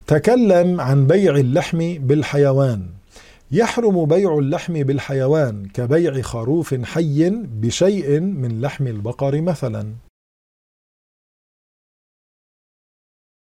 تكلم عن بيع اللحم بالحيوان. يحرم بيع اللحم بالحيوان كبيع خروف حي بشيء من لحم البقر مثلا.